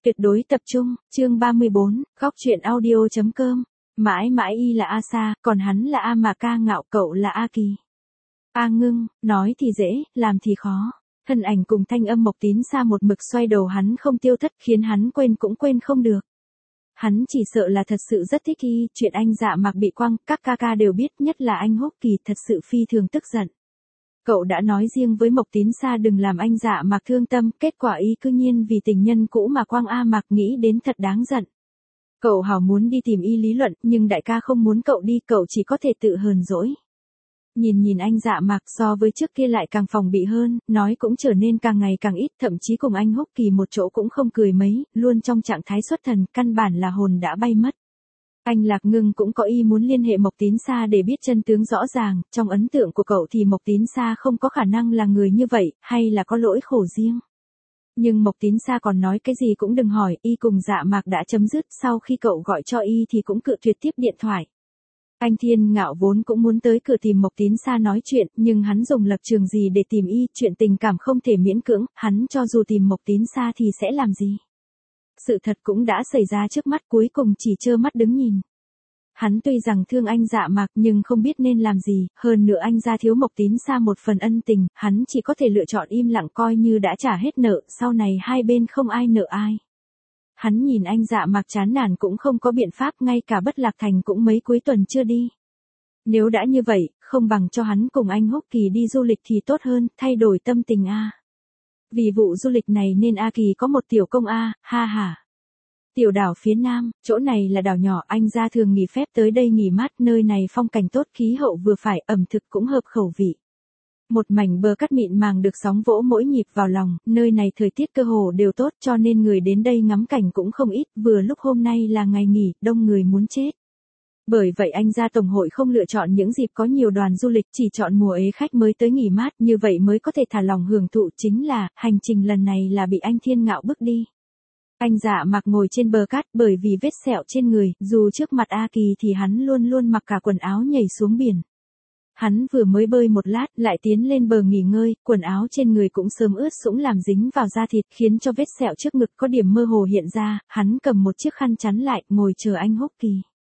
Tuyệt đối tập trung, chương 34, góc truyện audio.com. Mãi mãi y là A Sa, còn hắn là A Mà Ca Ngạo, cậu là A Kỳ. A Ngưng, nói thì dễ, làm thì khó. Thân ảnh cùng thanh âm Mộc Tín Sa một mực xoay đầu hắn không tiêu thất, khiến hắn quên cũng quên không được. Hắn chỉ sợ là thật sự rất thích y, chuyện anh Dạ Mạc bị quăng, các ca ca đều biết, nhất là anh Húc Kỳ thật sự phi thường tức giận. Cậu đã nói riêng với Mộc Tín Sa đừng làm anh Dạ Mạc thương tâm, kết quả y cư nhiên vì tình nhân cũ mà quăng A Mạc, nghĩ đến thật đáng giận. Cậu hảo muốn đi tìm y lý luận, nhưng đại ca không muốn cậu đi, cậu chỉ có thể tự hờn dỗi. Nhìn anh Dạ Mạc so với trước kia lại càng phòng bị hơn, nói cũng trở nên càng ngày càng ít, thậm chí cùng anh Húc Kỳ một chỗ cũng không cười mấy, luôn trong trạng thái xuất thần, căn bản là hồn đã bay mất. Anh Lạc Ngưng cũng có ý muốn liên hệ Mộc Tín Sa để biết chân tướng rõ ràng, trong ấn tượng của cậu thì Mộc Tín Sa không có khả năng là người như vậy, hay là có lỗi khổ riêng. Nhưng Mộc Tín Sa còn nói cái gì cũng đừng hỏi, y cùng Dạ Mạc đã chấm dứt, sau khi cậu gọi cho y thì cũng cự tuyệt tiếp điện thoại. Anh Thiên Ngạo vốn cũng muốn tới cửa tìm Mộc Tín Sa nói chuyện, nhưng hắn dùng lập trường gì để tìm y, chuyện tình cảm không thể miễn cưỡng, hắn cho dù tìm Mộc Tín Sa thì sẽ làm gì. Sự thật cũng đã xảy ra trước mắt, cuối cùng chỉ trơ mắt đứng nhìn. Hắn tuy rằng thương anh Dạ Mạc nhưng không biết nên làm gì, hơn nữa anh ra thiếu Mộc Tín Sa một phần ân tình, hắn chỉ có thể lựa chọn im lặng coi như đã trả hết nợ, sau này hai bên không ai nợ ai. Hắn nhìn anh Dạ Mạc chán nản cũng không có biện pháp, ngay cả Bất Lạc Thành cũng mấy cuối tuần chưa đi. Nếu đã như vậy, không bằng cho hắn cùng anh Húc Kỳ đi du lịch thì tốt hơn, thay đổi tâm tình a. Vì vụ du lịch này nên A Kỳ có một tiểu công a, ha ha. Tiểu đảo phía nam, chỗ này là đảo nhỏ, anh ra thường nghỉ phép tới đây nghỉ mát, nơi này phong cảnh tốt, khí hậu vừa phải, ẩm thực cũng hợp khẩu vị. Một mảnh bờ cát mịn màng được sóng vỗ mỗi nhịp vào lòng, nơi này thời tiết cơ hồ đều tốt cho nên người đến đây ngắm cảnh cũng không ít, vừa lúc hôm nay là ngày nghỉ, đông người muốn chết. Bởi vậy anh ra tổng hội không lựa chọn những dịp có nhiều đoàn du lịch, chỉ chọn mùa ế khách mới tới nghỉ mát, như vậy mới có thể thả lòng hưởng thụ, chính là, hành trình lần này là bị anh Thiên Ngạo bức đi. Anh Dạ Mạc ngồi trên bờ cát bởi vì vết sẹo trên người, dù trước mặt A Kỳ thì hắn luôn luôn mặc cả quần áo nhảy xuống biển. Hắn vừa mới bơi một lát, lại tiến lên bờ nghỉ ngơi, quần áo trên người cũng sớm ướt sũng làm dính vào da thịt, khiến cho vết sẹo trước ngực có điểm mơ hồ hiện ra, hắn cầm một chiếc khăn chắn lại, ngồi chờ anh Húc Kỳ.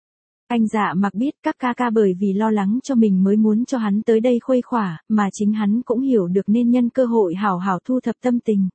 Anh Dạ Mạc biết các ca ca bởi vì lo lắng cho mình mới muốn cho hắn tới đây khuây khỏa, mà chính hắn cũng hiểu được nên nhân cơ hội hảo hảo thu thập tâm tình.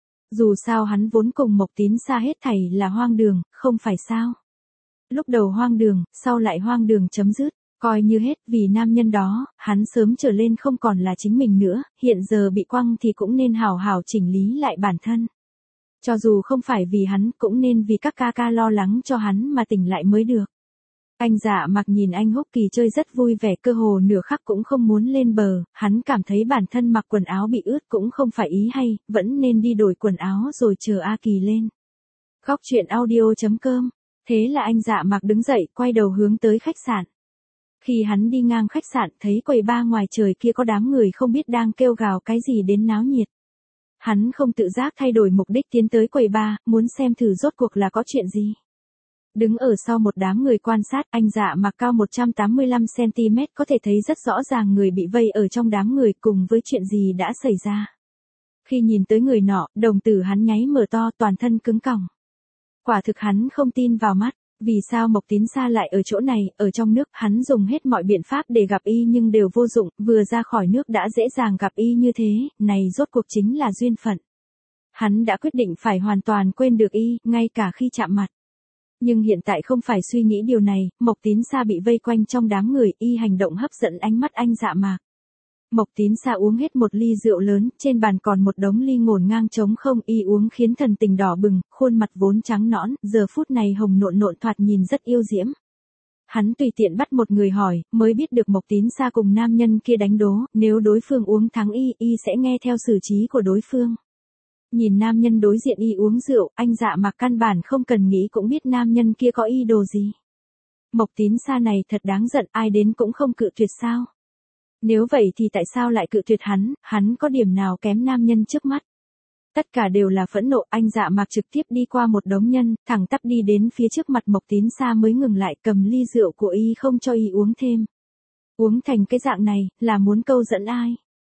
Dù sao hắn vốn cùng Mộc Tín Sa hết thảy là hoang đường, không phải sao? Lúc đầu hoang đường, sau lại hoang đường chấm dứt, coi như hết, vì nam nhân đó, hắn sớm trở lên không còn là chính mình nữa, hiện giờ bị quăng thì cũng nên hảo hảo chỉnh lý lại bản thân. Cho dù không phải vì hắn, cũng nên vì các ca ca lo lắng cho hắn mà tỉnh lại mới được. Anh Dạ Mạc nhìn anh Húc Kỳ chơi rất vui vẻ, cơ hồ nửa khắc cũng không muốn lên bờ, hắn cảm thấy bản thân mặc quần áo bị ướt cũng không phải ý hay, vẫn nên đi đổi quần áo rồi chờ A Kỳ lên. Góc truyện audio.com. Thế là anh Dạ Mạc đứng dậy, quay đầu hướng tới khách sạn. Khi hắn đi ngang khách sạn, thấy quầy bar ngoài trời kia có đám người không biết đang kêu gào cái gì đến náo nhiệt. Hắn không tự giác thay đổi mục đích tiến tới quầy bar, muốn xem thử rốt cuộc là có chuyện gì. Đứng ở sau một đám người quan sát, anh Dạ Mạc cao 185cm có thể thấy rất rõ ràng người bị vây ở trong đám người cùng với chuyện gì đã xảy ra. Khi nhìn tới người nọ, đồng tử hắn nháy mở to, toàn thân cứng còng. Quả thực hắn không tin vào mắt, vì sao Mộc Tín Sa lại ở chỗ này, ở trong nước, hắn dùng hết mọi biện pháp để gặp y nhưng đều vô dụng, vừa ra khỏi nước đã dễ dàng gặp y như thế, này rốt cuộc chính là duyên phận. Hắn đã quyết định phải hoàn toàn quên được y, ngay cả khi chạm mặt. Nhưng hiện tại không phải suy nghĩ điều này, Mộc Tín Sa bị vây quanh trong đám người, y hành động hấp dẫn ánh mắt anh Dạ Mạc. Mộc Tín Sa uống hết một ly rượu lớn, trên bàn còn một đống ly ngổn ngang trống không, y uống khiến thần tình đỏ bừng, khuôn mặt vốn trắng nõn, giờ phút này hồng nộn nộn thoạt nhìn rất yêu diễm. Hắn tùy tiện bắt một người hỏi, mới biết được Mộc Tín Sa cùng nam nhân kia đánh đố, nếu đối phương uống thắng y sẽ nghe theo xử trí của đối phương. Nhìn nam nhân đối diện y uống rượu, anh Dạ Mạc căn bản không cần nghĩ cũng biết nam nhân kia có ý đồ gì. Mộc Tín Sa này thật đáng giận, ai đến cũng không cự tuyệt sao? Nếu vậy thì tại sao lại cự tuyệt hắn có điểm nào kém nam nhân trước mắt? Tất cả đều là phẫn nộ, anh Dạ Mạc trực tiếp đi qua một đống nhân, thẳng tắp đi đến phía trước mặt Mộc Tín Sa mới ngừng lại, cầm ly rượu của y không cho y uống thêm. Uống thành cái dạng này, là muốn câu dẫn ai?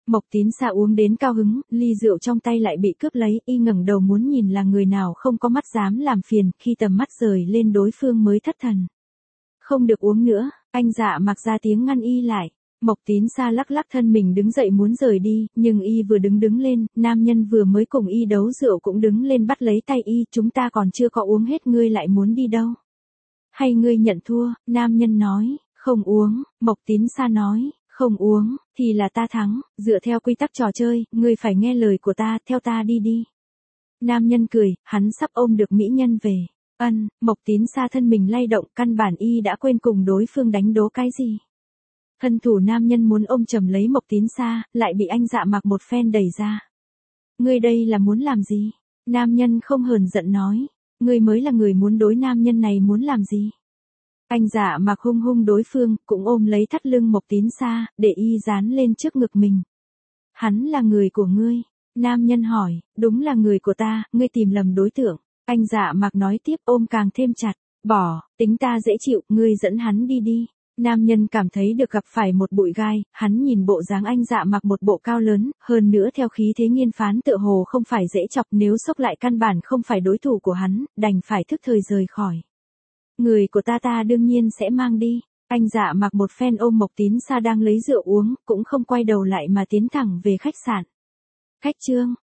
Mộc Tín Sa uống đến cao hứng, ly rượu trong tay lại bị cướp lấy, y ngẩng đầu muốn nhìn là người nào không có mắt dám làm phiền, khi tầm mắt rời lên đối phương mới thất thần. Không được uống nữa, anh Dạ Mặc ra tiếng ngăn y lại. Mộc Tín Sa lắc lắc thân mình đứng dậy muốn rời đi, nhưng y vừa đứng lên, nam nhân vừa mới cùng y đấu rượu cũng đứng lên bắt lấy tay y, chúng ta còn chưa có uống hết ngươi lại muốn đi đâu. Hay ngươi nhận thua, nam nhân nói, không uống, Mộc Tín Sa nói, không uống, thì là ta thắng, dựa theo quy tắc trò chơi, ngươi phải nghe lời của ta, theo ta đi đi. Nam nhân cười, hắn sắp ôm được mỹ nhân về. Mộc Tín Sa thân mình lay động, căn bản y đã quên cùng đối phương đánh đố cái gì. Thân thủ nam nhân muốn ôm chầm lấy Mộc Tín Sa, lại bị anh Dạ Mặc một phen đẩy ra. Ngươi đây là muốn làm gì? Nam nhân không hờn giận nói. Ngươi mới là người muốn đối nam nhân này muốn làm gì? Anh Dạ Mặc hung hung đối phương, cũng ôm lấy thắt lưng Mộc Tín Sa, để y dán lên trước ngực mình. Hắn là người của ngươi. Nam nhân hỏi, đúng là người của ta, ngươi tìm lầm đối tượng. Anh Dạ Mặc nói tiếp, ôm càng thêm chặt. Bỏ, tính ta dễ chịu, ngươi dẫn hắn đi đi. Nam nhân cảm thấy được gặp phải một bụi gai, hắn nhìn bộ dáng anh Dạ Mặc một bộ cao lớn, hơn nữa theo khí thế nghiên phán tựa hồ không phải dễ chọc, nếu xốc lại căn bản không phải đối thủ của hắn, đành phải thức thời rời khỏi. Người của ta đương nhiên sẽ mang đi. Anh Dạ Mặc một phen ôm Mộc Tín Sa đang lấy rượu uống, cũng không quay đầu lại mà tiến thẳng về khách sạn. Khách trương,